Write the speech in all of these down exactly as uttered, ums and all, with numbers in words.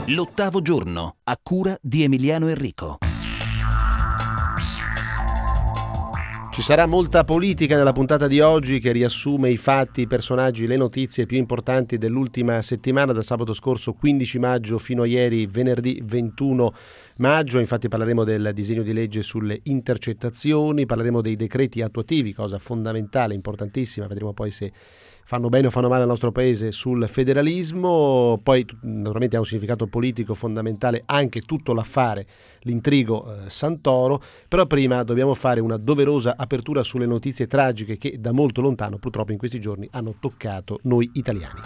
L'ottavo giorno, a cura di Emiliano Enrico. Ci sarà molta politica nella puntata di oggi che riassume i fatti, i personaggi, le notizie più importanti dell'ultima settimana, dal sabato scorso quindici maggio fino a ieri venerdì ventuno maggio. Infatti parleremo del disegno di legge sulle intercettazioni, parleremo dei decreti attuativi, cosa fondamentale, importantissima, vedremo poi se fanno bene o fanno male al nostro paese, sul federalismo. Poi naturalmente ha un significato politico fondamentale anche tutto l'affare, l'intrigo eh, Santoro, però prima dobbiamo fare una doverosa apertura sulle notizie tragiche che da molto lontano purtroppo in questi giorni hanno toccato noi italiani.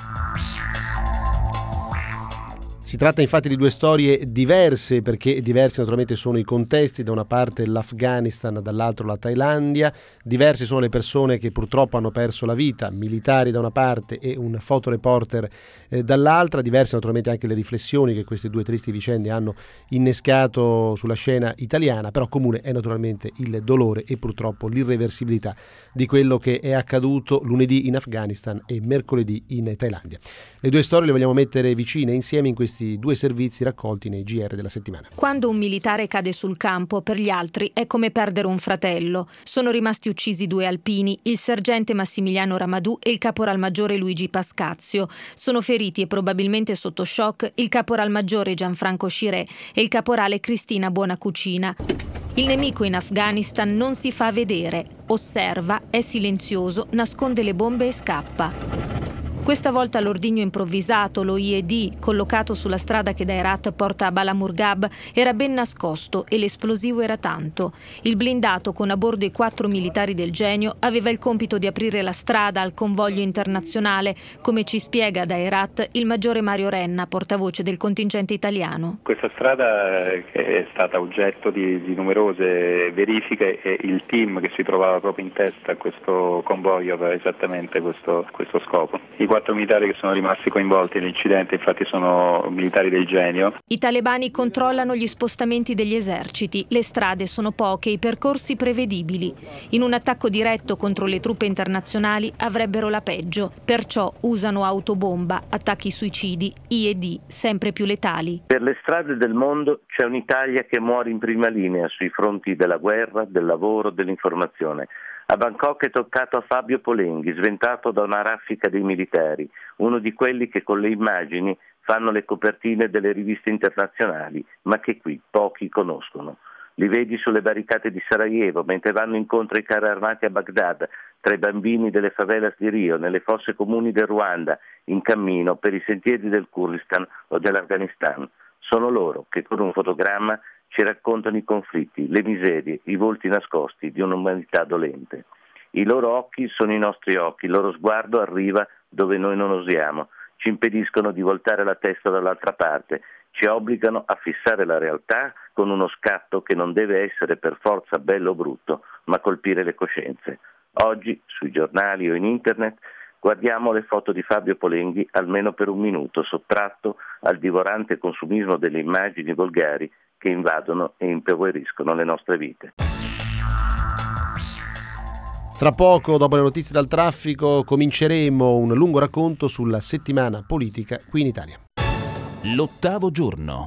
Si tratta infatti di due storie diverse, perché diversi naturalmente sono i contesti, da una parte l'Afghanistan, dall'altro la Thailandia. Diverse sono le persone che purtroppo hanno perso la vita, militari da una parte e un fotoreporter eh, dall'altra. Diverse naturalmente anche le riflessioni che queste due tristi vicende hanno innescato sulla scena italiana, però comune è naturalmente il dolore e purtroppo l'irreversibilità di quello che è accaduto lunedì in Afghanistan e mercoledì in Thailandia. Le due storie le vogliamo mettere vicine insieme in questi due servizi raccolti nei G R della settimana. Quando un militare cade sul campo, per gli altri è come perdere un fratello. Sono rimasti uccisi due alpini, il sergente Massimiliano Ramadù e il caporalmaggiore Luigi Pascazio. Sono feriti e probabilmente sotto shock il caporalmaggiore Gianfranco Scirè e il caporale Cristina Buonacucina. Il nemico in Afghanistan non si fa vedere, osserva, è silenzioso, nasconde le bombe e scappa. Questa volta l'ordigno improvvisato, lo I E D, collocato sulla strada che da Herat porta a Balamurghab, era ben nascosto e l'esplosivo era tanto. Il blindato, con a bordo i quattro militari del genio, aveva il compito di aprire la strada al convoglio internazionale, come ci spiega da Herat il maggiore Mario Renna, portavoce del contingente italiano. Questa strada è stata oggetto di, di numerose verifiche e il team che si trovava proprio in testa a questo convoglio aveva esattamente questo, questo scopo. I quattro militari che sono rimasti coinvolti nell'incidente infatti sono militari del genio. I talebani controllano gli spostamenti degli eserciti, le strade sono poche, i percorsi prevedibili. In un attacco diretto contro le truppe internazionali avrebbero la peggio, perciò usano autobomba, attacchi suicidi, I E D sempre più letali. Per le strade del mondo c'è un'Italia che muore in prima linea sui fronti della guerra, del lavoro, dell'informazione. A Bangkok è toccato a Fabio Polenghi, sventato da una raffica dei militari, uno di quelli che con le immagini fanno le copertine delle riviste internazionali, ma che qui pochi conoscono. Li vedi sulle barricate di Sarajevo, mentre vanno incontro ai carri armati a Baghdad, tra i bambini delle favelas di Rio, nelle fosse comuni del Ruanda, in cammino per i sentieri del Kurdistan o dell'Afghanistan. Sono loro che con un fotogramma ci raccontano i conflitti, le miserie, i volti nascosti di un'umanità dolente. I loro occhi sono i nostri occhi, il loro sguardo arriva dove noi non osiamo, ci impediscono di voltare la testa dall'altra parte, ci obbligano a fissare la realtà con uno scatto che non deve essere per forza bello o brutto, ma colpire le coscienze. Oggi, sui giornali o in internet, guardiamo le foto di Fabio Polenghi almeno per un minuto, sottratto al divorante consumismo delle immagini volgari che invadono e impoveriscono le nostre vite. Tra poco, dopo le notizie dal traffico, cominceremo un lungo racconto sulla settimana politica qui in Italia. L'ottavo giorno.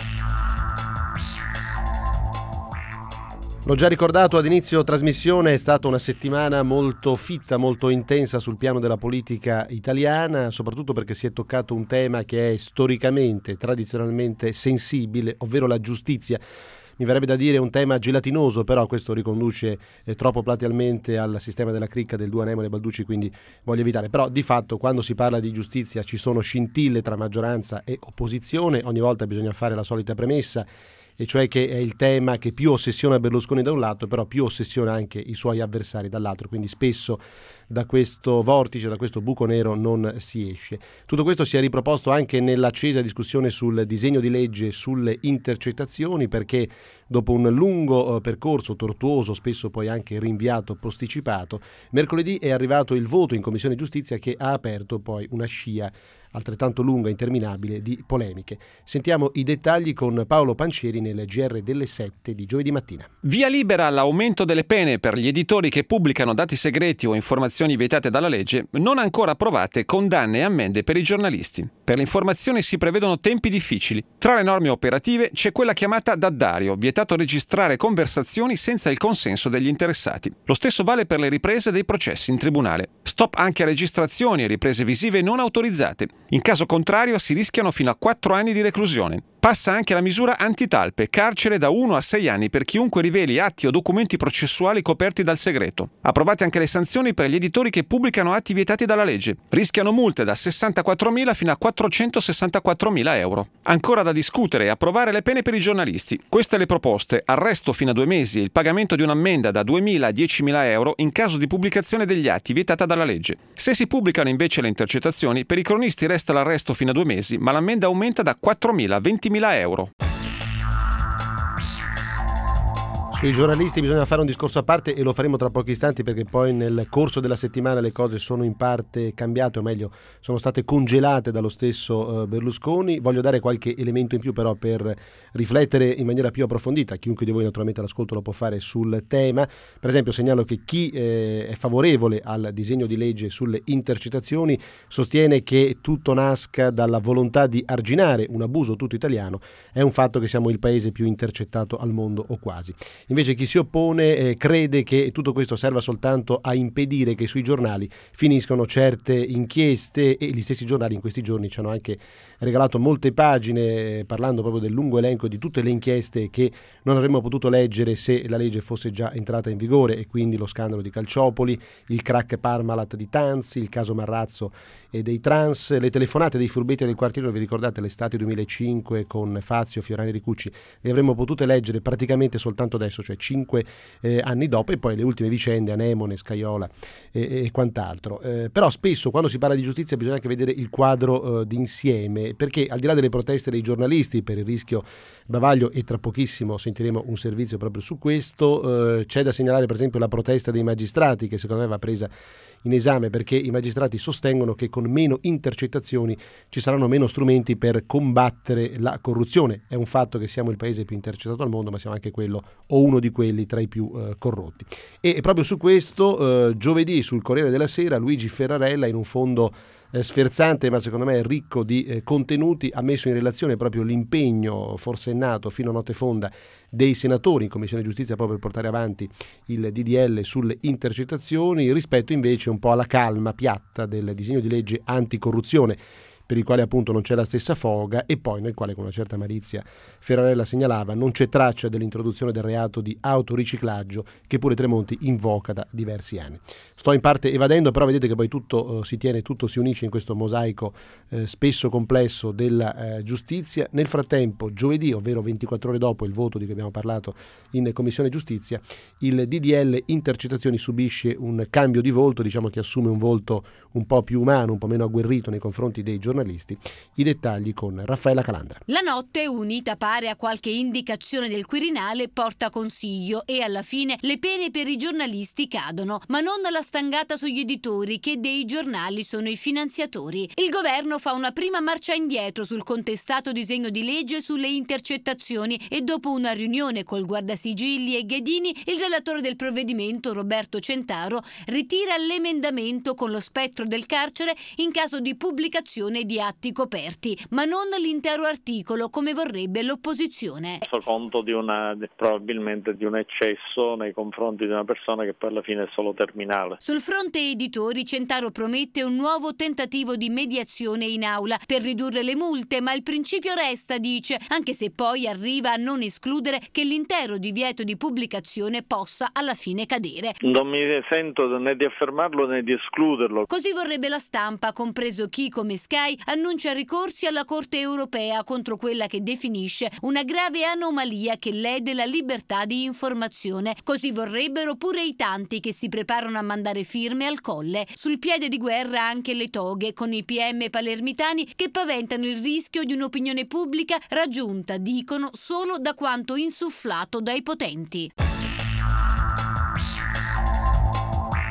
L'ho già ricordato ad inizio trasmissione, è stata una settimana molto fitta, molto intensa sul piano della politica italiana, soprattutto perché si è toccato un tema che è storicamente, tradizionalmente sensibile, ovvero la giustizia. Mi verrebbe da dire un tema gelatinoso, però questo riconduce eh, troppo platealmente al sistema della cricca del duo Anemone e Balducci, quindi voglio evitare. Però di fatto quando si parla di giustizia ci sono scintille tra maggioranza e opposizione, ogni volta bisogna fare la solita premessa, e cioè che è il tema che più ossessiona Berlusconi da un lato, però più ossessiona anche i suoi avversari dall'altro, quindi spesso da questo vortice, da questo buco nero non si esce. Tutto questo si è riproposto anche nell'accesa discussione sul disegno di legge sulle intercettazioni, perché dopo un lungo eh, percorso tortuoso, spesso poi anche rinviato, posticipato, mercoledì è arrivato il voto in Commissione Giustizia che ha aperto poi una scia altrettanto lunga e interminabile di polemiche. Sentiamo i dettagli con Paolo Pancieri nel G R delle sette di giovedì mattina. Via libera all'aumento delle pene per gli editori che pubblicano dati segreti o informazioni vietate dalla legge, non ancora approvate condanne e ammende per i giornalisti. Per le informazioni si prevedono tempi difficili. Tra le norme operative c'è quella chiamata daddario, vietato registrare conversazioni senza il consenso degli interessati. Lo stesso vale per le riprese dei processi in tribunale. Stop anche a registrazioni e riprese visive non autorizzate. In caso contrario si rischiano fino a quattro anni di reclusione. Passa anche la misura antitalpe, carcere da uno a sei anni per chiunque riveli atti o documenti processuali coperti dal segreto. Approvate anche le sanzioni per gli editori che pubblicano atti vietati dalla legge. Rischiano multe da sessantaquattromila fino a quattrocentosessantaquattromila euro. Ancora da discutere e approvare le pene per i giornalisti. Queste le proposte: arresto fino a due mesi e il pagamento di un'ammenda da duemila a diecimila euro in caso di pubblicazione degli atti vietata dalla legge. Se si pubblicano invece le intercettazioni, per i cronisti resta l'arresto fino a due mesi, ma l'ammenda aumenta da quattromila a ventimila euro. Sui giornalisti bisogna fare un discorso a parte e lo faremo tra pochi istanti, perché poi nel corso della settimana le cose sono in parte cambiate, o meglio sono state congelate dallo stesso Berlusconi. Voglio dare qualche elemento in più però per riflettere in maniera più approfondita. Chiunque di voi naturalmente all'ascolto lo può fare sul tema. Per esempio segnalo che chi eh, è favorevole al disegno di legge sulle intercettazioni sostiene che tutto nasca dalla volontà di arginare un abuso tutto italiano. È un fatto che siamo il paese più intercettato al mondo, o quasi. Invece chi si oppone eh, crede che tutto questo serva soltanto a impedire che sui giornali finiscano certe inchieste, e gli stessi giornali in questi giorni ci hanno anche regalato molte pagine eh, parlando proprio del lungo elenco di tutte le inchieste che non avremmo potuto leggere se la legge fosse già entrata in vigore, e quindi lo scandalo di Calciopoli, il crack Parmalat di Tanzi, il caso Marrazzo e dei trans, le telefonate dei furbetti del quartiere, vi ricordate l'estate duemilacinque con Fazio, Fiorani, Ricucci, le avremmo potute leggere praticamente soltanto adesso, cioè cinque eh, anni dopo, e poi le ultime vicende, Anemone, Scaiola e, e quant'altro. Eh, però spesso quando si parla di giustizia bisogna anche vedere il quadro eh, d'insieme, perché al di là delle proteste dei giornalisti per il rischio bavaglio, e tra pochissimo sentiremo un servizio proprio su questo, eh, c'è da segnalare per esempio la protesta dei magistrati, che secondo me va presa in esame, perché i magistrati sostengono che con meno intercettazioni ci saranno meno strumenti per combattere la corruzione. È un fatto che siamo il paese più intercettato al mondo, ma siamo anche quello o uno di quelli tra i più eh, corrotti. E, e proprio su questo eh, giovedì sul Corriere della Sera Luigi Ferrarella, in un fondo eh, sferzante ma secondo me ricco di eh, contenuti, ha messo in relazione proprio l'impegno forsennato fino a notte fonda dei senatori in Commissione Giustizia proprio per portare avanti il D D L sulle intercettazioni, rispetto invece un po' alla calma piatta del disegno di legge anticorruzione, per il quale appunto non c'è la stessa foga, e poi nel quale con una certa malizia Ferrarella segnalava non c'è traccia dell'introduzione del reato di autoriciclaggio che pure Tremonti invoca da diversi anni. Sto in parte evadendo, però vedete che poi tutto uh, si tiene, tutto si unisce in questo mosaico uh, spesso complesso della uh, giustizia. Nel frattempo, giovedì, ovvero ventiquattro ore dopo il voto di cui abbiamo parlato in Commissione Giustizia, il D D L intercettazioni subisce un cambio di volto, diciamo che assume un volto un po' più umano, un po' meno agguerrito nei confronti dei giornalisti. I dettagli con Raffaella Calandra. La notte, unita pare a qualche indicazione del Quirinale, porta consiglio, e alla fine le pene per i giornalisti cadono, ma non la stangata sugli editori, che dei giornali sono i finanziatori. Il governo fa una prima marcia indietro sul contestato disegno di legge sulle intercettazioni, e dopo una riunione col guardasigilli e Ghedini, il relatore del provvedimento, Roberto Centaro, ritira l'emendamento con lo spettro del carcere in caso di pubblicazione di atti coperti, ma non l'intero articolo come vorrebbe l'opposizione. Reso conto di una, probabilmente di un eccesso nei confronti di una persona che poi alla fine è solo terminale. Sul fronte editori, Centaro promette un nuovo tentativo di mediazione in aula per ridurre le multe, ma il principio resta, dice, anche se poi arriva a non escludere che l'intero divieto di pubblicazione possa alla fine cadere. Non mi sento né di affermarlo né di escluderlo. Così vorrebbe la stampa, compreso chi, come Sky, annuncia ricorsi alla Corte europea contro quella che definisce una grave anomalia che lede la libertà di informazione. Così vorrebbero pure i tanti che si preparano a mandare firme al Colle. Sul piede di guerra anche le toghe, con i P M palermitani che paventano il rischio di un'opinione pubblica raggiunta, dicono, solo da quanto insufflato dai potenti.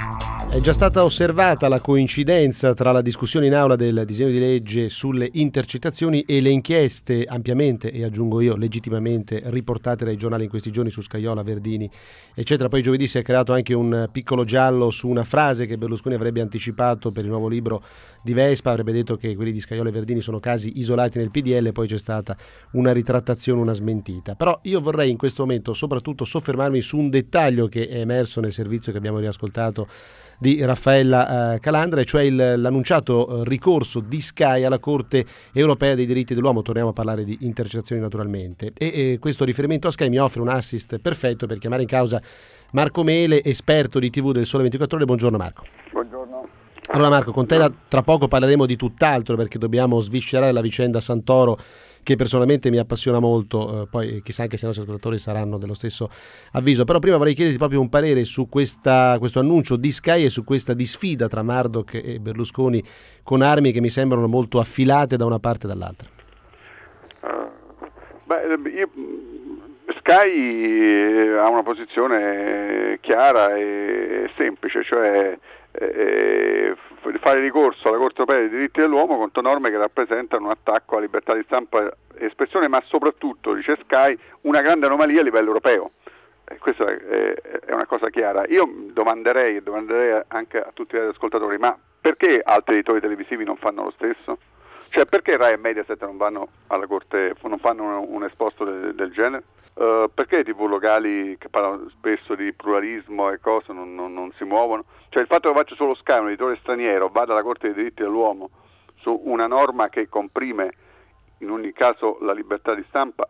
È già stata osservata la coincidenza tra la discussione in aula del disegno di legge sulle intercettazioni e le inchieste ampiamente, e aggiungo io legittimamente, riportate dai giornali in questi giorni su Scajola, Verdini, eccetera. Poi giovedì si è creato anche un piccolo giallo su una frase che Berlusconi avrebbe anticipato per il nuovo libro di Vespa, avrebbe detto che quelli di Scajola e Verdini sono casi isolati nel P D L, poi c'è stata una ritrattazione, una smentita. Però io vorrei in questo momento soprattutto soffermarmi su un dettaglio che è emerso nel servizio che abbiamo riascoltato di Raffaella eh, Calandra, e cioè il, l'annunciato eh, ricorso di Sky alla Corte Europea dei Diritti dell'Uomo. Torniamo a parlare di intercettazioni naturalmente, e, e questo riferimento a Sky mi offre un assist perfetto per chiamare in causa Marco Mele, esperto di tivù del Sole ventiquattro Ore. Buongiorno Marco. Buongiorno. Allora Marco, con te la, tra poco parleremo di tutt'altro, perché dobbiamo sviscerare la vicenda Santoro, che personalmente mi appassiona molto, eh, poi chissà anche se i nostri ascoltatori saranno dello stesso avviso. Però prima vorrei chiederti proprio un parere su questa, questo annuncio di Sky e su questa disfida tra Murdoch e Berlusconi, con armi che mi sembrano molto affilate da una parte e dall'altra. Uh, beh, io, Sky ha una posizione chiara e semplice, cioè eh, fare ricorso alla Corte Europea dei Diritti dell'Uomo contro norme che rappresentano un attacco alla libertà di stampa e espressione, ma soprattutto, dice Sky, una grande anomalia a livello europeo. E questa è, è una cosa chiara. Io domanderei e domanderei anche a tutti gli ascoltatori, ma perché altri editori televisivi non fanno lo stesso? Cioè, perché Rai e Mediaset non vanno alla Corte, non fanno un, un esposto de, del genere? Uh, perché i tivù locali che parlano spesso di pluralismo e cose non, non, non si muovono? Cioè, il fatto che faccia solo Sky, un editore straniero, vada alla Corte dei Diritti dell'Uomo su una norma che comprime in ogni caso la libertà di stampa,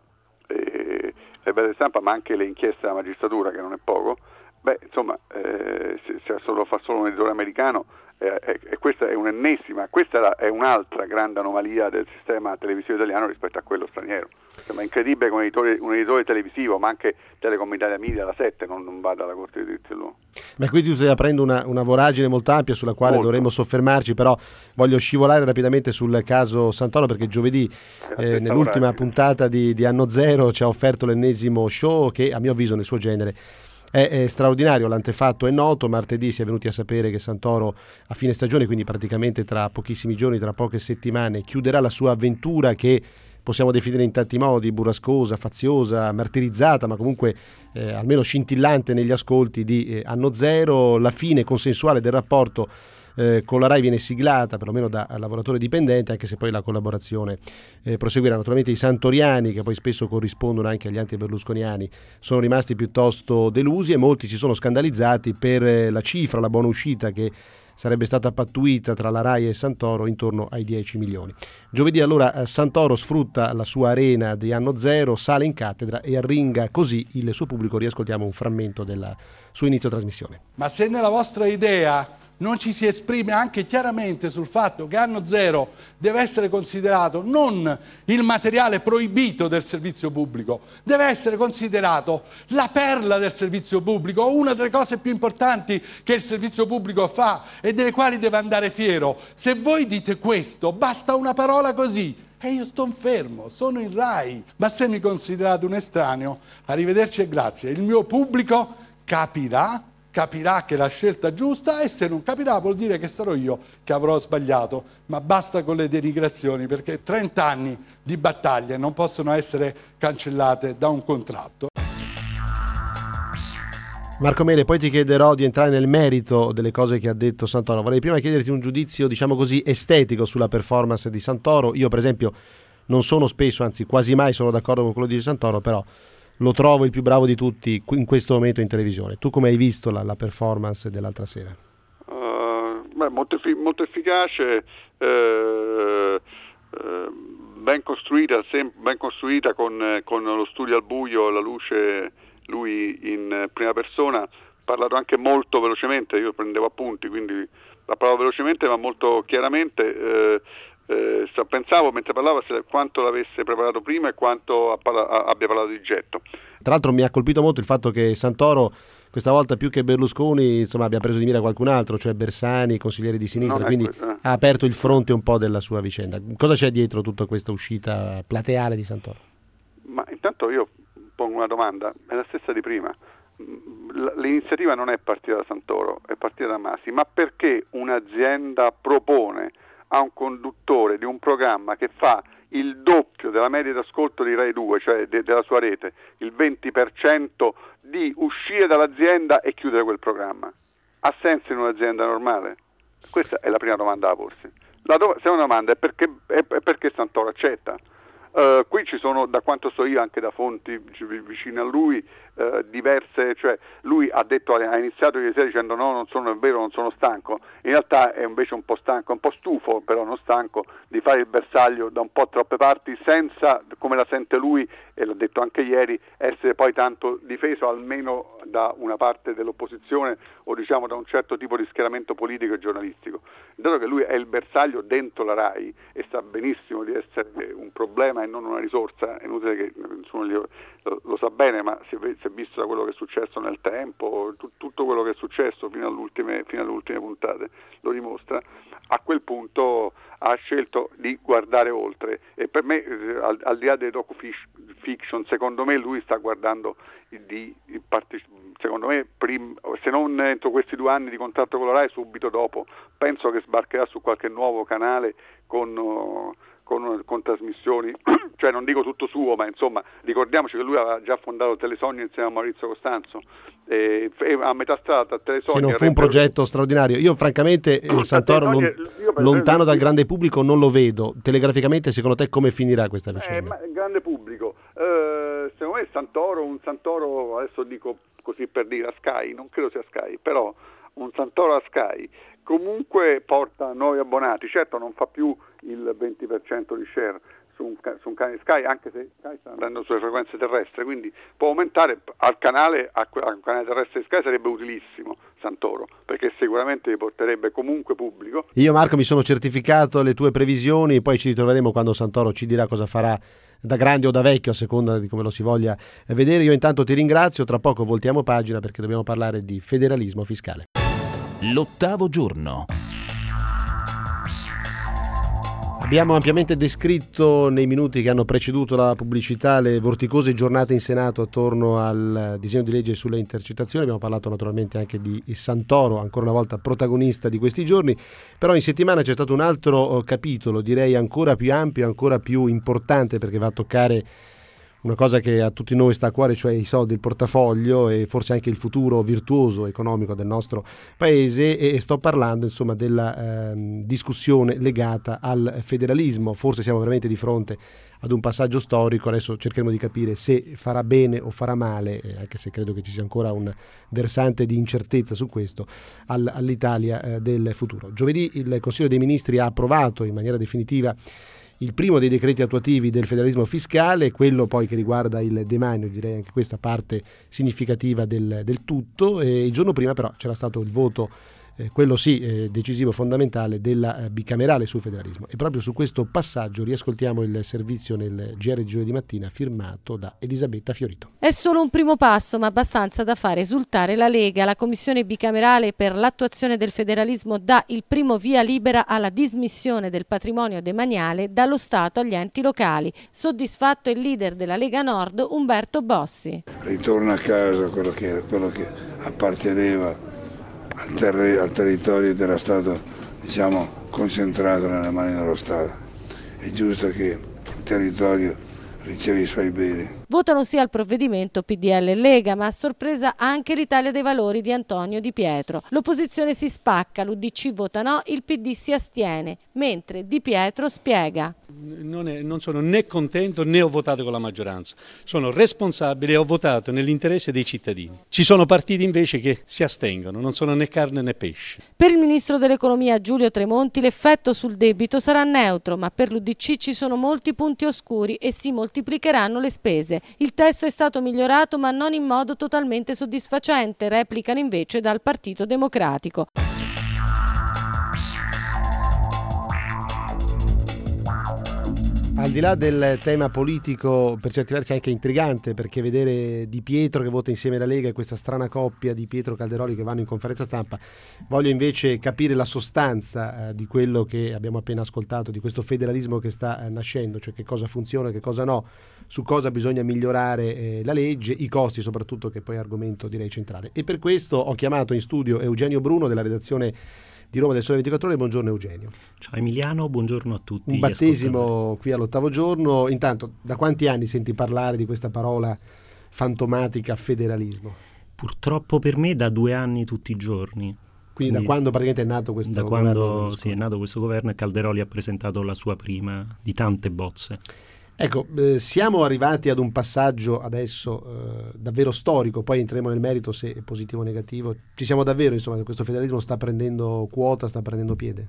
eh, la libertà di stampa, ma anche le inchieste della magistratura, che non è poco, beh, insomma, eh, se, se solo, fa solo un editore americano, eh, eh, e questa è un'ennesima, questa è un'altra grande anomalia del sistema televisivo italiano rispetto a quello straniero. Sembra incredibile che un editore, un editore televisivo, ma anche Telecom Italia Media, la sette, non, non vada alla Corte dei Diritti dell'Uomo. Beh, quindi tu stai aprendo una, una voragine molto ampia sulla quale molto. dovremmo soffermarci, però voglio scivolare rapidamente sul caso Santoro, perché giovedì eh, nell'ultima voragine. puntata di, di Anno Zero ci ha offerto l'ennesimo show che a mio avviso nel suo genere È, è straordinario. L'antefatto è noto: martedì si è venuti a sapere che Santoro a fine stagione, quindi praticamente tra pochissimi giorni, tra poche settimane, chiuderà la sua avventura che possiamo definire in tanti modi burrascosa, faziosa, martirizzata, ma comunque eh, almeno scintillante negli ascolti di eh, Anno Zero. La fine consensuale del rapporto Eh, con la Rai viene siglata perlomeno da lavoratore dipendente, anche se poi la collaborazione eh, proseguirà. Naturalmente i santoriani, che poi spesso corrispondono anche agli anti-berlusconiani, sono rimasti piuttosto delusi, e molti si sono scandalizzati per eh, la cifra, la buona uscita che sarebbe stata pattuita tra la Rai e Santoro intorno ai dieci milioni. Giovedì allora eh, Santoro sfrutta la sua arena di Anno Zero, sale in cattedra e arringa così il suo pubblico. Riascoltiamo un frammento del suo inizio trasmissione. Ma se nella vostra idea non ci si esprime anche chiaramente sul fatto che Anno Zero deve essere considerato non il materiale proibito del servizio pubblico, deve essere considerato la perla del servizio pubblico, una delle cose più importanti che il servizio pubblico fa e delle quali deve andare fiero. Se voi dite questo, basta una parola così e io sto fermo, sono in Rai. Ma se mi considerate un estraneo, arrivederci e grazie. Il mio pubblico capirà capirà che è la scelta giusta, e se non capirà vuol dire che sarò io che avrò sbagliato. Ma basta con le denigrazioni, perché trenta anni di battaglie non possono essere cancellate da un contratto. Marco Mele, poi ti chiederò di entrare nel merito delle cose che ha detto Santoro. Vorrei prima chiederti un giudizio, diciamo così, estetico sulla performance di Santoro. Io per esempio non sono spesso, anzi quasi mai sono d'accordo con quello di Santoro, però lo trovo il più bravo di tutti in questo momento in televisione. Tu come hai visto la, la performance dell'altra sera? Uh, beh, molto, molto efficace, eh, eh, ben costruita, sem- ben costruita con, con lo studio al buio, la luce, lui in prima persona. Ha parlato anche molto velocemente, io prendevo appunti, quindi ha parlato velocemente ma molto chiaramente. Eh, Eh, pensavo mentre parlava se, quanto l'avesse preparato prima e quanto a, abbia parlato di getto. Tra l'altro mi ha colpito molto il fatto che Santoro questa volta più che Berlusconi insomma abbia preso di mira qualcun altro, cioè Bersani, consiglieri di sinistra, quindi que- eh. ha aperto il fronte un po' della sua vicenda. Cosa c'è dietro tutta questa uscita plateale di Santoro? Ma intanto io pongo una domanda, è la stessa di prima. l'iniziativa non è partita da Santoro, è partita da Masi, ma perché un'azienda propone a un conduttore di un programma che fa il doppio della media d'ascolto di Rai due, cioè de- della sua rete, il venti per cento, di uscire dall'azienda e chiudere quel programma? Ha senso in un'azienda normale? Questa è la prima domanda da porsi. La do- seconda domanda è perché, è, è perché Santoro accetta? Uh, qui ci sono, da quanto so io, anche da fonti vicine a lui, uh, diverse, cioè lui ha detto, ha iniziato ieri sera dicendo no, non sono, è vero, non sono stanco, in realtà è invece un po' stanco, un po' stufo, però non stanco, di fare il bersaglio da un po' troppe parti senza, come la sente lui, e l'ha detto anche ieri, essere poi tanto difeso almeno da una parte dell'opposizione o diciamo da un certo tipo di schieramento politico e giornalistico. Dato che lui è il bersaglio dentro la RAI e sa benissimo di essere un problema e non una risorsa, è inutile che nessuno gli, lo, lo sa bene, ma si è, si è visto da quello che è successo nel tempo, tu, tutto quello che è successo fino alle ultime, fino alle ultime puntate lo dimostra. A quel punto ha scelto di guardare oltre e per me, eh, al, al di là dei docu-fiction, secondo me lui sta guardando di, di parte, secondo me prim, se non entro questi due anni di contratto con la RAI, subito dopo penso che sbarcherà su qualche nuovo canale con, uh, con, con trasmissioni, cioè non dico tutto suo, ma insomma ricordiamoci che lui aveva già fondato Telesogno insieme a Maurizio Costanzo e, e a metà strada tra Telesogno sì, non e fu un Reper... progetto straordinario. Io francamente eh, Santoro lon... lontano dal grande pubblico non lo vedo. Telegraficamente secondo te come finirà questa vicenda? Eh, ma grande pubblico, eh, secondo me Santoro, un Santoro, adesso dico così per dire a Sky, non credo sia Sky, però un Santoro a Sky comunque porta nuovi abbonati, certo non fa più il venti per cento di share su un, su un canale Sky, anche se Sky sta andando sulle frequenze terrestri, quindi può aumentare al canale, a, a un canale terrestre di Sky sarebbe utilissimo Santoro, perché sicuramente porterebbe comunque pubblico. Io Marco mi sono certificato le tue previsioni, poi ci ritroveremo quando Santoro ci dirà cosa farà da grande o da vecchio, a seconda di come lo si voglia vedere. Io intanto ti ringrazio, tra poco voltiamo pagina perché dobbiamo parlare di federalismo fiscale. L'ottavo giorno. Abbiamo ampiamente descritto nei minuti che hanno preceduto la pubblicità le vorticose giornate in Senato attorno al disegno di legge sulle intercettazioni. Abbiamo parlato naturalmente anche di Santoro, ancora una volta protagonista di questi giorni, però in settimana c'è stato un altro capitolo, direi ancora più ampio, ancora più importante, perché va a toccare una cosa che a tutti noi sta a cuore, cioè i soldi, il portafoglio e forse anche il futuro virtuoso economico del nostro paese, e sto parlando insomma della eh, discussione legata al federalismo. Forse siamo veramente di fronte ad un passaggio storico, adesso cercheremo di capire se farà bene o farà male, anche se credo che ci sia ancora un versante di incertezza su questo, all, all'Italia eh, del futuro. Giovedì il Consiglio dei Ministri ha approvato in maniera definitiva il primo dei decreti attuativi del federalismo fiscale, quello poi che riguarda il demanio, direi anche questa parte significativa del, del tutto. E il giorno prima però c'era stato il voto, eh, quello sì, eh, decisivo, fondamentale, della eh, bicamerale sul federalismo. E proprio su questo passaggio riascoltiamo il servizio nel G R di giovedì mattina firmato da Elisabetta Fiorito. È solo un primo passo, ma abbastanza da fare esultare la Lega. La commissione bicamerale per l'attuazione del federalismo dà il primo via libera alla dismissione del patrimonio demaniale dallo Stato agli enti locali. Soddisfatto il leader della Lega Nord, Umberto Bossi. Ritorna a casa quello che, quello che apparteneva al, terri- al territorio ed era stato, diciamo, concentrato nelle mani dello Stato. È giusto che il territorio ricevi i suoi beni. Votano sì al provvedimento P D L e Lega, ma a sorpresa anche l'Italia dei Valori di Antonio Di Pietro. L'opposizione si spacca, l'U D C vota no, il P D si astiene, mentre Di Pietro spiega. Non, è, non sono né contento né ho votato con la maggioranza, sono responsabile e ho votato nell'interesse dei cittadini. Ci sono partiti invece che si astengono, non sono né carne né pesce. Per il ministro dell'economia Giulio Tremonti l'effetto sul debito sarà neutro, ma per l'U D C ci sono molti punti oscuri e si moltiplicheranno le spese. Il testo è stato migliorato ma non in modo totalmente soddisfacente, replicano invece dal Partito Democratico. Al di là del tema politico, per certi versi anche intrigante, perché vedere Di Pietro che vota insieme alla Lega e questa strana coppia Di Pietro Calderoli che vanno in conferenza stampa, voglio invece capire la sostanza eh, di quello che abbiamo appena ascoltato, di questo federalismo che sta eh, nascendo, cioè che cosa funziona, che cosa no, su cosa bisogna migliorare eh, la legge, i costi soprattutto, che poi è argomento direi centrale. E per questo ho chiamato in studio Eugenio Bruno della redazione di Roma del Sole ventiquattro Ore. Buongiorno Eugenio. Ciao Emiliano, buongiorno a tutti. Un battesimo qui all'ottavo giorno. Intanto, da quanti anni senti parlare di questa parola fantomatica federalismo? Purtroppo per me da due anni tutti i giorni. Quindi, Quindi da quando praticamente è nato questo da governo? Da quando sì, è nato questo governo e Calderoli ha presentato la sua prima di tante bozze. Ecco, eh, siamo arrivati ad un passaggio adesso eh, davvero storico, poi entreremo nel merito se è positivo o negativo. Ci siamo davvero, insomma, questo federalismo sta prendendo quota, sta prendendo piede?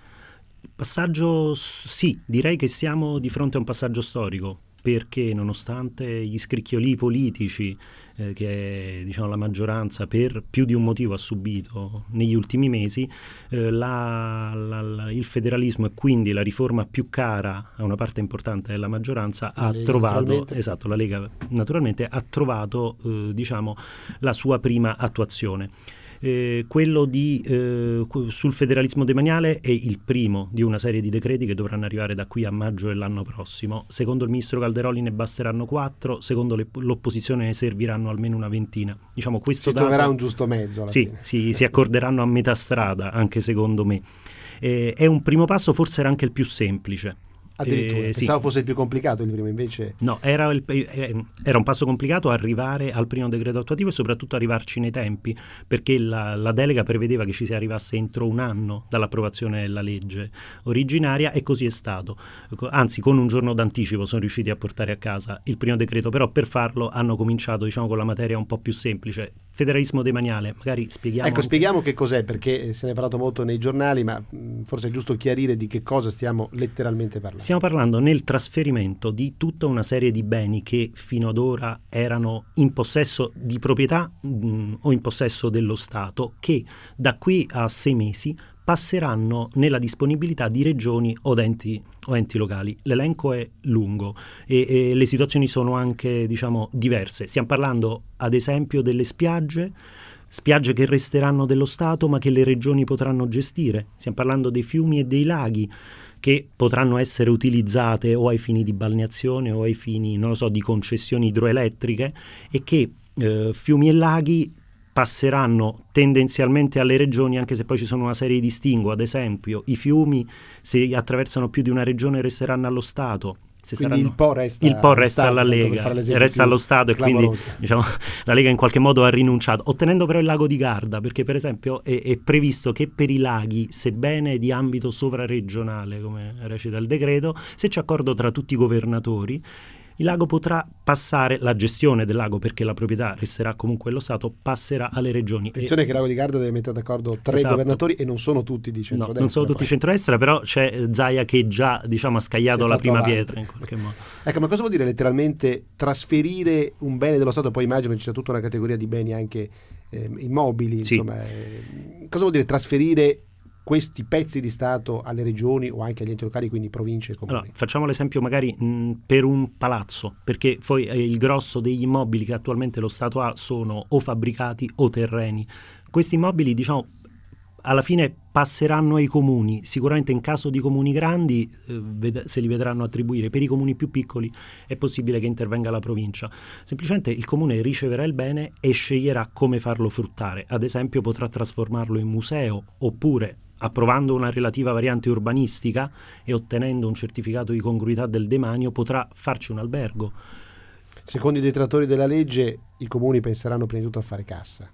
Passaggio, sì, direi che siamo di fronte a un passaggio storico, perché nonostante gli scricchiolii politici eh, che diciamo, la maggioranza per più di un motivo ha subito negli ultimi mesi, eh, la, la, la, il federalismo e quindi la riforma più cara a una parte importante della maggioranza ha Lega, trovato, esatto, la Lega naturalmente ha trovato eh, diciamo, la sua prima attuazione. Eh, quello di, eh, sul federalismo demaniale è il primo di una serie di decreti che dovranno arrivare da qui a maggio dell'anno prossimo. Secondo il ministro Calderoli ne basteranno quattro, secondo le, l'opposizione ne serviranno almeno una ventina. Diciamo, questo si dato, troverà un giusto mezzo alla sì, fine. Sì, si accorderanno a metà strada, anche secondo me. Eh, è un primo passo, forse era anche il più semplice. Addirittura, eh, pensavo sì. fosse il più complicato il primo, invece no, era, il, era un passo complicato arrivare al primo decreto attuativo e soprattutto arrivarci nei tempi, perché la, la delega prevedeva che ci si arrivasse entro un anno dall'approvazione della legge originaria e così è stato, anzi con un giorno d'anticipo sono riusciti a portare a casa il primo decreto, però per farlo hanno cominciato diciamo con la materia un po' più semplice. Federalismo demaniale, magari spieghiamo. Ecco, spieghiamo che cos'è, perché se ne è parlato molto nei giornali, ma forse è giusto chiarire di che cosa stiamo letteralmente parlando. Stiamo parlando nel trasferimento di tutta una serie di beni che fino ad ora erano in possesso di proprietà mh, o in possesso dello Stato, che da qui a sei mesi passeranno nella disponibilità di regioni o enti, o enti locali. L'elenco è lungo e, e le situazioni sono anche diciamo diverse. Stiamo parlando ad esempio delle spiagge, spiagge che resteranno dello Stato ma che le regioni potranno gestire. Stiamo parlando dei fiumi e dei laghi che potranno essere utilizzate o ai fini di balneazione o ai fini, non lo so, di concessioni idroelettriche, e che eh, fiumi e laghi passeranno tendenzialmente alle regioni, anche se poi ci sono una serie di distinguo. Ad esempio i fiumi, se attraversano più di una regione, resteranno allo Stato. Se quindi saranno, il Po resta, il po resta Stato, alla Lega, resta allo Stato e clamoroso. Quindi diciamo, la Lega in qualche modo ha rinunciato, ottenendo però il lago di Garda, perché per esempio è, è previsto che per i laghi, sebbene di ambito sovraregionale come recita il decreto, se c'è accordo tra tutti i governatori, il lago potrà passare, la gestione del lago, perché la proprietà resterà comunque allo Stato, passerà alle regioni. Attenzione e... che il lago di Garda deve mettere d'accordo tre esatto. governatori e non sono tutti di centrodestra. No, non sono tutti di centrodestra, però c'è Zaia che già diciamo, ha scagliato la prima avanti. pietra in qualche modo. Ecco, ma cosa vuol dire letteralmente trasferire un bene dello Stato? Poi immagino che ci sia tutta una categoria di beni anche eh, immobili, sì. insomma. Eh, cosa vuol dire trasferire questi pezzi di Stato alle regioni o anche agli enti locali, quindi province e comuni? Allora, facciamo l'esempio magari mh, per un palazzo, perché poi eh, il grosso degli immobili che attualmente lo Stato ha sono o fabbricati o terreni. Questi immobili, diciamo, alla fine passeranno ai comuni, sicuramente in caso di comuni grandi eh, ved- se li vedranno attribuire. Per i comuni più piccoli è possibile che intervenga la provincia. Semplicemente il comune riceverà il bene e sceglierà come farlo fruttare. Ad esempio potrà trasformarlo in museo, oppure approvando una relativa variante urbanistica e ottenendo un certificato di congruità del demanio potrà farci un albergo. Secondo i detrattori della legge i comuni penseranno prima di tutto a fare cassa.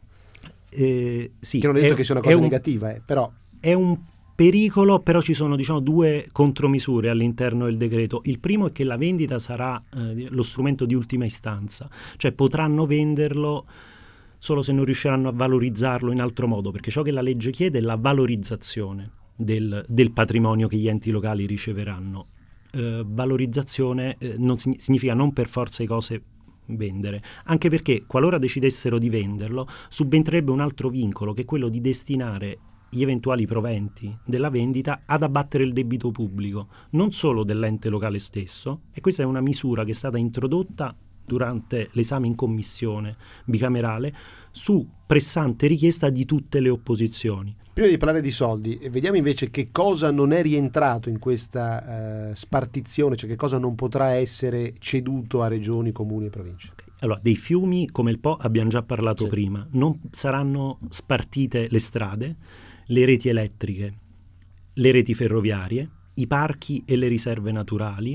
Eh, sì, che non è detto è, che sia una cosa un, negativa, eh, però è un pericolo, però ci sono diciamo due contromisure all'interno del decreto. Il primo è che la vendita sarà eh, lo strumento di ultima istanza, cioè potranno venderlo solo se non riusciranno a valorizzarlo in altro modo, perché ciò che la legge chiede è la valorizzazione del, del patrimonio che gli enti locali riceveranno. Eh, valorizzazione eh, non significa non per forza di cose vendere, anche perché qualora decidessero di venderlo subentrerebbe un altro vincolo, che è quello di destinare gli eventuali proventi della vendita ad abbattere il debito pubblico, non solo dell'ente locale stesso, e questa è una misura che è stata introdotta durante l'esame in commissione bicamerale su pressante richiesta di tutte le opposizioni. Prima di parlare di soldi, vediamo invece che cosa non è rientrato in questa eh, spartizione, cioè che cosa non potrà essere ceduto a regioni, comuni e province. Okay. Allora, dei fiumi come il Po abbiamo già parlato sì. prima, non saranno spartite le strade, le reti elettriche, le reti ferroviarie, i parchi e le riserve naturali,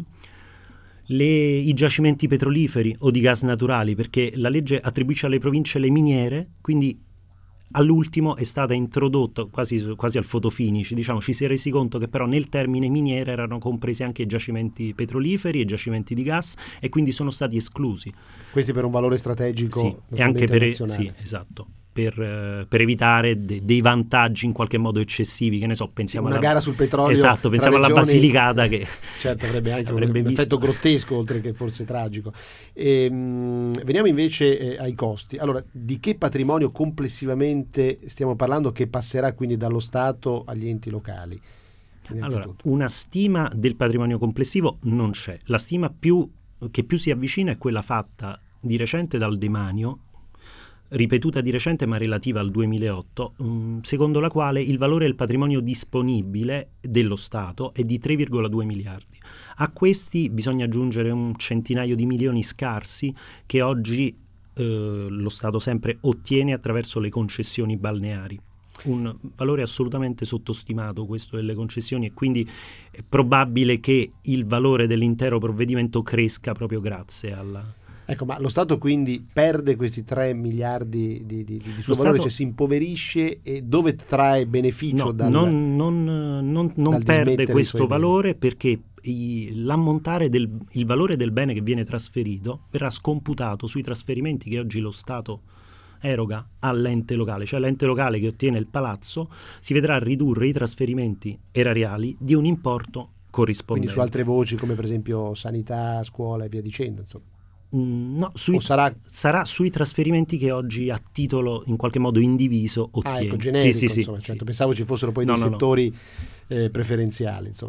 le, i giacimenti petroliferi o di gas naturali, perché la legge attribuisce alle province le miniere, quindi all'ultimo è stata introdotta quasi, quasi al fotofinish, diciamo, ci si è resi conto che però nel termine miniere erano compresi anche i giacimenti petroliferi e i giacimenti di gas, e quindi sono stati esclusi. Questi per un valore strategico, sì, e anche per, sì, esatto, per, uh, per evitare de, dei vantaggi in qualche modo eccessivi, che ne so, pensiamo una alla, gara sul petrolio, esatto, pensiamo alla regioni, Basilicata che certo avrebbe anche avrebbe un, un visto. effetto grottesco oltre che forse tragico. E, mh, veniamo invece eh, ai costi. Allora, di che patrimonio complessivamente stiamo parlando, che passerà quindi dallo Stato agli enti locali? Allora, una stima del patrimonio complessivo non c'è. La stima più che più si avvicina è quella fatta di recente dal Demanio, ripetuta di recente ma relativa al duemilaotto, mh, secondo la quale il valore del patrimonio disponibile dello Stato è di tre virgola due miliardi. A questi bisogna aggiungere un centinaio di milioni scarsi che oggi eh, lo Stato sempre ottiene attraverso le concessioni balneari. Un valore assolutamente sottostimato questo delle concessioni, e quindi è probabile che il valore dell'intero provvedimento cresca proprio grazie alla... Ecco, ma lo Stato quindi perde questi tre miliardi di, di, di suo lo valore, Stato... cioè si impoverisce, e dove trae beneficio? No, dal, non, non, non, non perde questo valore perché i, l'ammontare del il valore del bene che viene trasferito verrà scomputato sui trasferimenti che oggi lo Stato eroga all'ente locale, cioè l'ente locale che ottiene il palazzo si vedrà ridurre i trasferimenti erariali di un importo corrispondente. Quindi su altre voci come per esempio sanità, scuola e via dicendo, insomma. Mm, no, sui, sarà... sarà sui trasferimenti che oggi a titolo in qualche modo indiviso ottiene. Ah, ecco, generico, sì, sì, insomma, sì, certo. sì. Pensavo ci fossero poi no, dei no, settori no. Eh, preferenziali, insomma.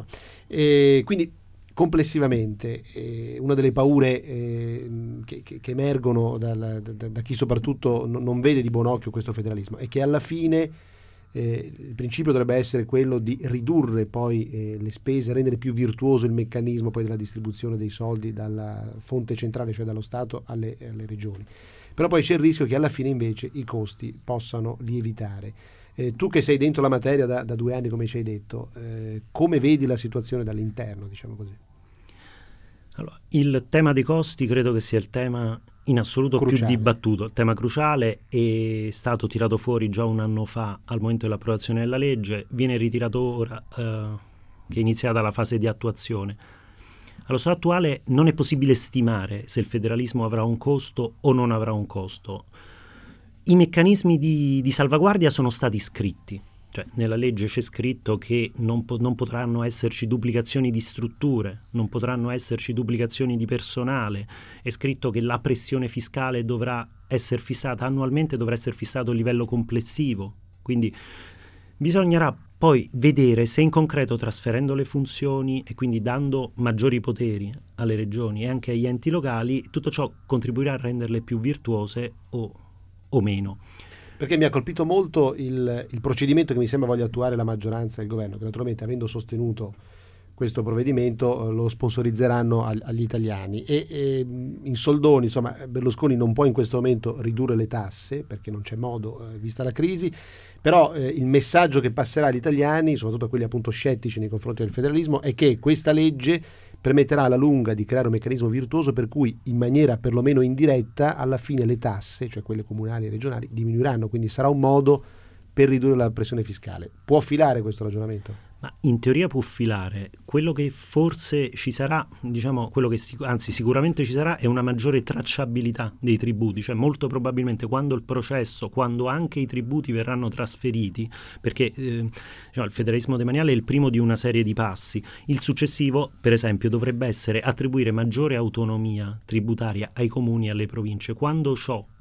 E quindi complessivamente eh, una delle paure eh, che, che, che emergono dal, da, da chi soprattutto non, non vede di buon occhio questo federalismo è che alla fine eh, il principio dovrebbe essere quello di ridurre poi eh, le spese, rendere più virtuoso il meccanismo poi della distribuzione dei soldi dalla fonte centrale, cioè dallo Stato alle, alle regioni. Però poi c'è il rischio che alla fine invece i costi possano lievitare. Eh, tu che sei dentro la materia da, da due anni, come ci hai detto, eh, come vedi la situazione dall'interno, diciamo così? Allora, il tema dei costi credo che sia il tema in assoluto cruciale, più dibattuto, il tema cruciale, è stato tirato fuori già un anno fa al momento dell'approvazione della legge, viene ritirato ora eh, che è iniziata la fase di attuazione. Allo stato attuale non è possibile stimare se il federalismo avrà un costo o non avrà un costo. I meccanismi di, di salvaguardia sono stati scritti, cioè nella legge c'è scritto che non, po- non potranno esserci duplicazioni di strutture, non potranno esserci duplicazioni di personale, è scritto che la pressione fiscale dovrà essere fissata annualmente, dovrà essere fissato a livello complessivo, quindi bisognerà poi vedere se in concreto trasferendo le funzioni e quindi dando maggiori poteri alle regioni e anche agli enti locali, tutto ciò contribuirà a renderle più virtuose o, o meno. Perché mi ha colpito molto il, il procedimento che mi sembra voglia attuare la maggioranza e il governo, che naturalmente avendo sostenuto questo provvedimento eh, lo sponsorizzeranno ag- agli italiani e, e in soldoni, insomma, Berlusconi non può in questo momento ridurre le tasse perché non c'è modo eh, vista la crisi, però eh, il messaggio che passerà agli italiani, soprattutto a quelli appunto scettici nei confronti del federalismo, è che questa legge permetterà alla lunga di creare un meccanismo virtuoso per cui in maniera perlomeno indiretta alla fine le tasse, cioè quelle comunali e regionali, diminuiranno, quindi sarà un modo per ridurre la pressione fiscale. Può filare questo ragionamento? Ma in teoria può filare. Quello che forse ci sarà, diciamo, quello che sic- anzi sicuramente ci sarà è una maggiore tracciabilità dei tributi, cioè molto probabilmente quando il processo, quando anche i tributi verranno trasferiti, perché eh, diciamo, il federalismo demaniale è il primo di una serie di passi, il successivo per esempio dovrebbe essere attribuire maggiore autonomia tributaria ai comuni e alle province. Quando ciò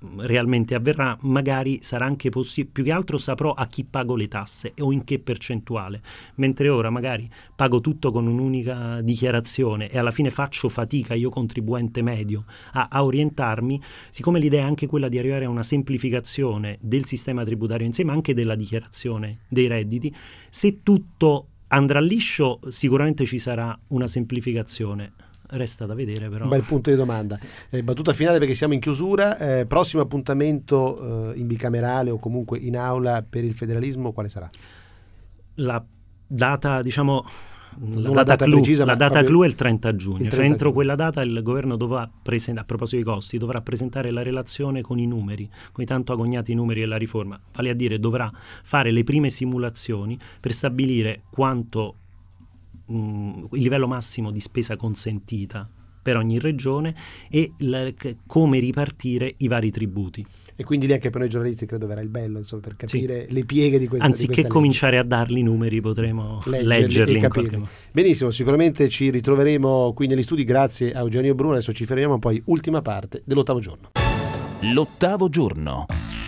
realmente avverrà, magari sarà anche possibile, più che altro saprò a chi pago le tasse o in che percentuale, mentre ora magari pago tutto con un'unica dichiarazione e alla fine faccio fatica io contribuente medio a, a orientarmi. Siccome l'idea è anche quella di arrivare a una semplificazione del sistema tributario insieme anche della dichiarazione dei redditi, se tutto andrà liscio sicuramente ci sarà una semplificazione. Resta da vedere, però. Un bel punto di domanda. Eh, battuta finale perché siamo in chiusura. Eh, prossimo appuntamento eh, in bicamerale o comunque in aula per il federalismo, quale sarà? La data, diciamo, la non data, data clou, precisa, la ma data proprio clou è il trenta giugno. il trenta cioè entro giugno. quella data il governo dovrà presentare, a proposito dei costi, dovrà presentare la relazione con i numeri, con i tanto agognati numeri della riforma. Vale a dire, dovrà fare le prime simulazioni per stabilire quanto il livello massimo di spesa consentita per ogni regione e la, come ripartire i vari tributi. E quindi lì anche per noi giornalisti credo verrà il bello, insomma, per capire sì. le pieghe di questa Anziché di questa cominciare legge. A darli i numeri potremo leggerli, leggerli in qualche modo. Benissimo, sicuramente ci ritroveremo qui negli studi grazie a Eugenio Bruno. Adesso ci fermiamo, poi ultima parte dell'ottavo giorno. L'ottavo giorno.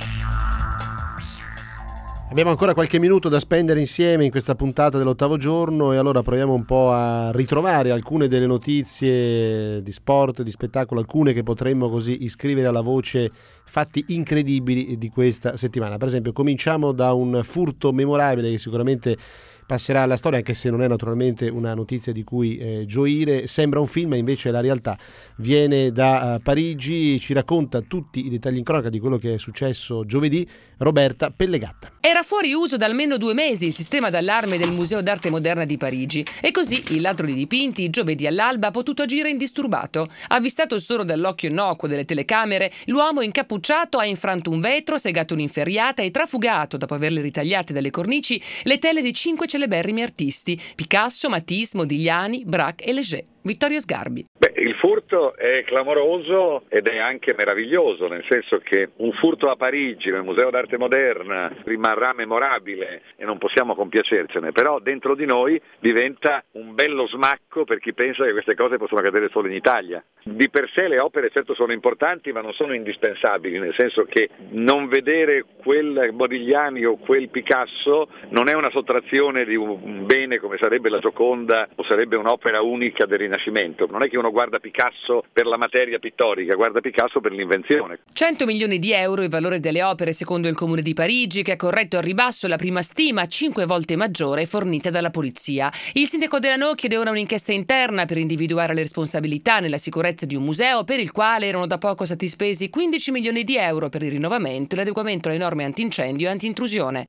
Abbiamo ancora qualche minuto da spendere insieme in questa puntata dell'ottavo giorno e allora proviamo un po' a ritrovare alcune delle notizie di sport, di spettacolo, alcune che potremmo così iscrivere alla voce fatti incredibili di questa settimana. Per esempio cominciamo da un furto memorabile che sicuramente passerà alla storia, anche se non è naturalmente una notizia di cui eh, gioire. Sembra un film, invece è la realtà. Viene da uh, Parigi, ci racconta tutti i dettagli in cronaca di quello che è successo giovedì Roberta Pellegatta. Era fuori uso da almeno due mesi il sistema d'allarme del Museo d'Arte Moderna di Parigi e così il ladro di dipinti giovedì all'alba ha potuto agire indisturbato. Avvistato solo dall'occhio innocuo delle telecamere, l'uomo incappucciato ha infranto un vetro, segato un'inferriata e trafugato, dopo averle ritagliate dalle cornici, le tele di cinque celeberrimi artisti: Picasso, Matisse, Modigliani, Braque e Léger. Vittorio Sgarbi. Beh, il furto è clamoroso ed è anche meraviglioso, nel senso che un furto a Parigi nel Museo d'Arte Moderna rimarrà memorabile e non possiamo compiacercene, però dentro di noi diventa un bello smacco per chi pensa che queste cose possono accadere solo in Italia. Di per sé le opere certo sono importanti, ma non sono indispensabili, nel senso che non vedere quel Modigliani o quel Picasso non è una sottrazione di un bene come sarebbe la Gioconda o sarebbe un'opera unica del Rinascimento. Non è che uno guarda Picasso per la materia pittorica, guarda Picasso per l'invenzione. cento milioni di euro il valore delle opere secondo il Comune di Parigi, che ha corretto al ribasso la prima stima cinque volte maggiore fornita dalla polizia. Il sindaco Delano chiede ora un'inchiesta interna per individuare le responsabilità nella sicurezza di un museo per il quale erano da poco stati spesi quindici milioni di euro per il rinnovamento e l'adeguamento alle norme antincendio e antintrusione.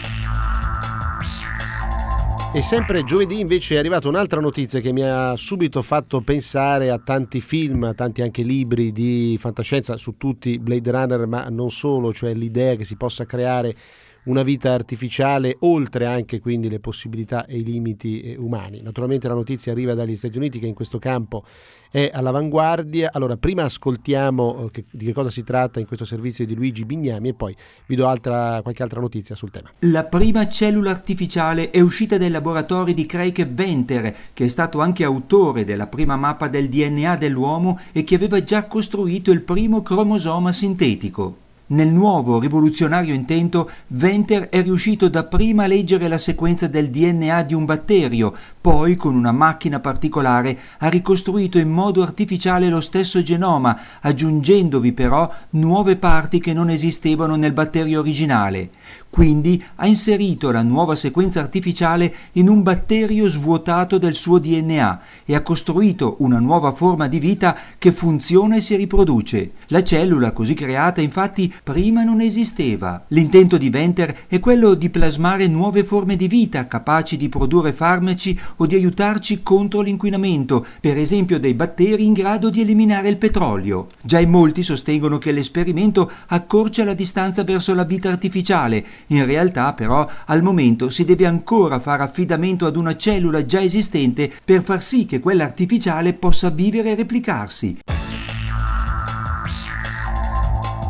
E sempre giovedì invece è arrivata un'altra notizia che mi ha subito fatto pensare a tanti film, a tanti anche libri di fantascienza, su tutti Blade Runner, ma non solo, cioè l'idea che si possa creare una vita artificiale oltre anche quindi le possibilità e i limiti eh, umani. Naturalmente la notizia arriva dagli Stati Uniti, che in questo campo è all'avanguardia. Allora prima ascoltiamo eh, che, di che cosa si tratta in questo servizio di Luigi Bignami e poi vi do altra, qualche altra notizia sul tema. La prima cellula artificiale è uscita dai laboratori di Craig Venter, che è stato anche autore della prima mappa del D N A dell'uomo e che aveva già costruito il primo cromosoma sintetico. Nel nuovo rivoluzionario intento, Venter è riuscito dapprima a leggere la sequenza del D N A di un batterio, poi con una macchina particolare ha ricostruito in modo artificiale lo stesso genoma, aggiungendovi però nuove parti che non esistevano nel batterio originale. Quindi ha inserito la nuova sequenza artificiale in un batterio svuotato del suo D N A e ha costruito una nuova forma di vita che funziona e si riproduce. La cellula così creata infatti prima non esisteva. L'intento di Venter è quello di plasmare nuove forme di vita capaci di produrre farmaci o di aiutarci contro l'inquinamento, per esempio dei batteri in grado di eliminare il petrolio. Già in molti sostengono che l'esperimento accorcia la distanza verso la vita artificiale. In realtà però al momento si deve ancora fare affidamento ad una cellula già esistente per far sì che quella artificiale possa vivere e replicarsi.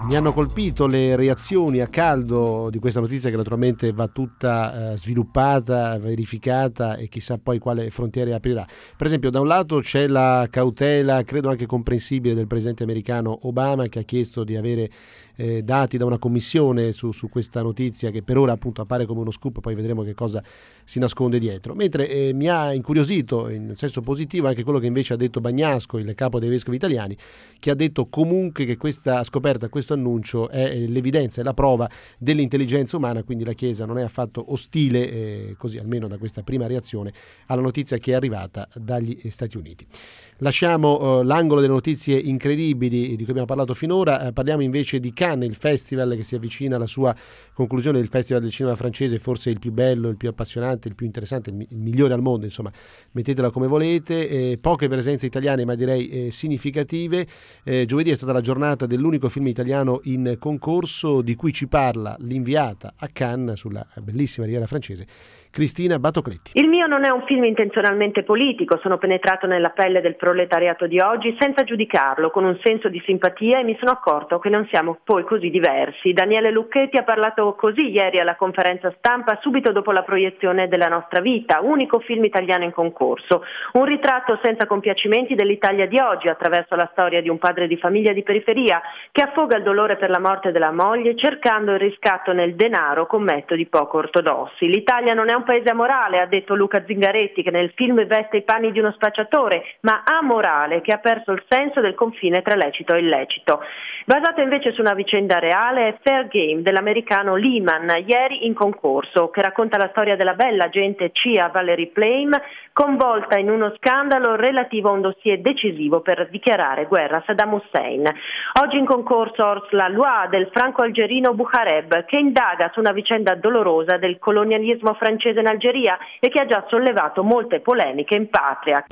Mi hanno colpito le reazioni a caldo di questa notizia, che naturalmente va tutta eh, sviluppata, verificata e chissà poi quale frontiere aprirà. Per esempio, da un lato c'è la cautela, credo anche comprensibile, del presidente americano Obama, che ha chiesto di avere eh, dati da una commissione su, su questa notizia, che per ora appunto appare come uno scoop, poi vedremo che cosa si nasconde dietro. Mentre eh, mi ha incuriosito in senso positivo anche quello che invece ha detto Bagnasco, il capo dei vescovi italiani, che ha detto comunque che questa scoperta, questo annuncio è l'evidenza, è la prova dell'intelligenza umana, quindi la Chiesa non è affatto ostile, eh, così almeno da questa prima reazione, alla notizia che è arrivata dagli Stati Uniti. Lasciamo uh, l'angolo delle notizie incredibili di cui abbiamo parlato finora, uh, parliamo invece di Cannes, il festival che si avvicina alla sua conclusione, il festival del cinema francese, forse il più bello, il più appassionante, il più interessante, il, mi- il migliore al mondo, insomma, mettetela come volete. Eh, poche presenze italiane, ma direi eh, significative. Eh, giovedì è stata la giornata dell'unico film italiano in concorso, di cui ci parla l'inviata a Cannes sulla bellissima Riviera francese, Cristina Batocletti. Il mio non è un film intenzionalmente politico, sono penetrato nella pelle del proletariato di oggi senza giudicarlo, con un senso di simpatia, e mi sono accorto che non siamo poi così diversi. Daniele Lucchetti ha parlato così ieri alla conferenza stampa subito dopo la proiezione della nostra vita, unico film italiano in concorso. Un ritratto senza compiacimenti dell'Italia di oggi, attraverso la storia di un padre di famiglia di periferia che affoga il dolore per la morte della moglie cercando il riscatto nel denaro con metodi poco ortodossi. L'Italia non è un paese amorale, ha detto Luca Zingaretti, che nel film veste i panni di uno spacciatore, ma amorale, che ha perso il senso del confine tra lecito e illecito. Basata invece su una vicenda reale è Fair Game dell'americano Lehman, ieri in concorso, che racconta la storia della bella agente C I A Valerie Plame, coinvolta in uno scandalo relativo a un dossier decisivo per dichiarare guerra a Saddam Hussein. Oggi in concorso Ors la Loi del franco-algerino Bouhareb, che indaga su una vicenda dolorosa del colonialismo francese in Algeria e che ha già sollevato molte polemiche in patria.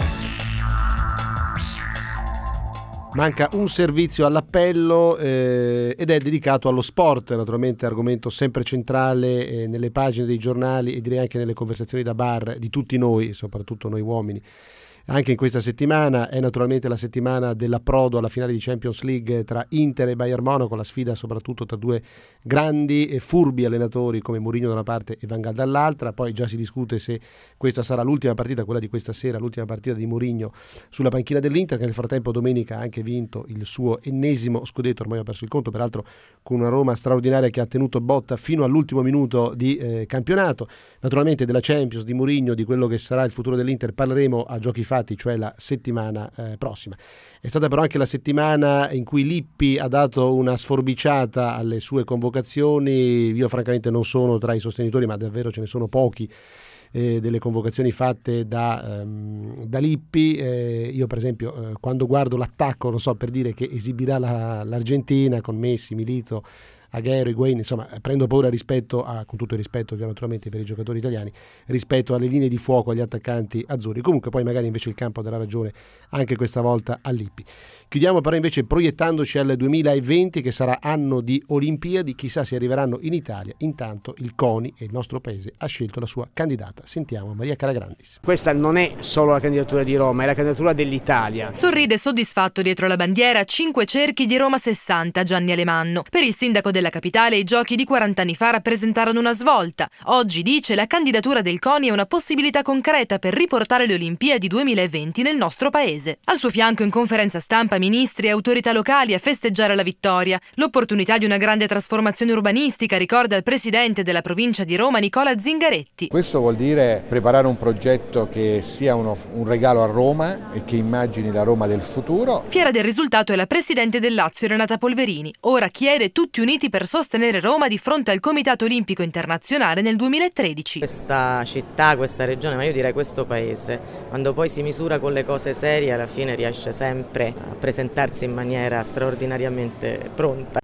Manca un servizio all'appello eh, ed è dedicato allo sport, naturalmente argomento sempre centrale eh, nelle pagine dei giornali e direi anche nelle conversazioni da bar di tutti noi, soprattutto noi uomini. Anche in questa settimana è naturalmente la settimana dell'approdo alla finale di Champions League tra Inter e Bayern Monaco, la sfida soprattutto tra due grandi e furbi allenatori come Mourinho da una parte e Van Gaal dall'altra. Poi già si discute se questa sarà l'ultima partita, quella di questa sera, l'ultima partita di Mourinho sulla panchina dell'Inter, che nel frattempo domenica ha anche vinto il suo ennesimo scudetto, ormai ha perso il conto, peraltro con una Roma straordinaria che ha tenuto botta fino all'ultimo minuto di eh, campionato. Naturalmente della Champions, di Mourinho, di quello che sarà il futuro dell'Inter parleremo a Giochi Fatti, cioè la settimana eh, prossima. È stata però anche la settimana in cui Lippi ha dato una sforbiciata alle sue convocazioni. Io francamente non sono tra i sostenitori, ma davvero ce ne sono pochi, eh, delle convocazioni fatte da, ehm, da Lippi. Eh, io per esempio eh, quando guardo l'attacco, non so, per dire che esibirà la, l'Argentina con Messi, Milito, Agüero, Higuaín, insomma prendo paura rispetto a, con tutto il rispetto che naturalmente per i giocatori italiani, rispetto alle linee di fuoco, agli attaccanti azzurri. Comunque poi magari invece il campo darà ragione anche questa volta a Lippi. Chiudiamo però invece proiettandoci al duemilaventi, che sarà anno di Olimpiadi, chissà se arriveranno in Italia. Intanto il CONI e il nostro paese ha scelto la sua candidata. Sentiamo Maria Caragrandis. Questa non è solo la candidatura di Roma, è la candidatura dell'Italia. Sorride soddisfatto dietro la bandiera cinque cerchi di Roma sessanta, Gianni Alemanno. Per il sindaco della capitale i giochi di quaranta anni fa rappresentarono una svolta. Oggi, dice, la candidatura del CONI è una possibilità concreta per riportare le Olimpiadi duemilaventi nel nostro paese. Al suo fianco in conferenza stampa ministri e autorità locali a festeggiare la vittoria. L'opportunità di una grande trasformazione urbanistica, ricorda il presidente della provincia di Roma Nicola Zingaretti. Questo vuol dire preparare un progetto che sia uno, un regalo a Roma e che immagini la Roma del futuro. Fiera del risultato è la presidente del Lazio Renata Polverini. Ora chiede tutti uniti per sostenere Roma di fronte al Comitato Olimpico Internazionale nel duemilatredici. Questa città, questa regione, ma io direi questo paese, quando poi si misura con le cose serie, alla fine riesce sempre a presentarsi in maniera straordinariamente pronta.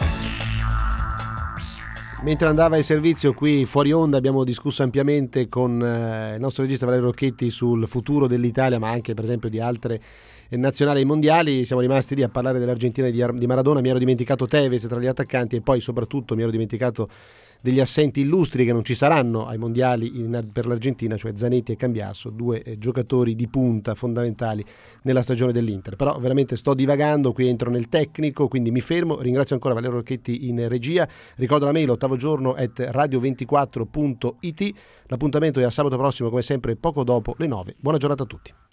Mentre andava il servizio qui fuori onda abbiamo discusso ampiamente con eh, il nostro regista Valerio Rocchetti sul futuro dell'Italia, ma anche per esempio di altre nazionali e mondiali. Siamo rimasti lì a parlare dell'Argentina e di, di Maradona. Mi ero dimenticato Tevez tra gli attaccanti e poi soprattutto mi ero dimenticato degli assenti illustri che non ci saranno ai mondiali in, per l'Argentina, cioè Zanetti e Cambiasso, due eh, giocatori di punta fondamentali nella stagione dell'Inter. Però veramente sto divagando, qui entro nel tecnico, quindi mi fermo. Ringrazio ancora Valerio Rocchetti in regia, ricordo la mail ottavo giorno at radio ventiquattro punto it. L'appuntamento è a sabato prossimo come sempre poco dopo le nove. Buona giornata a tutti.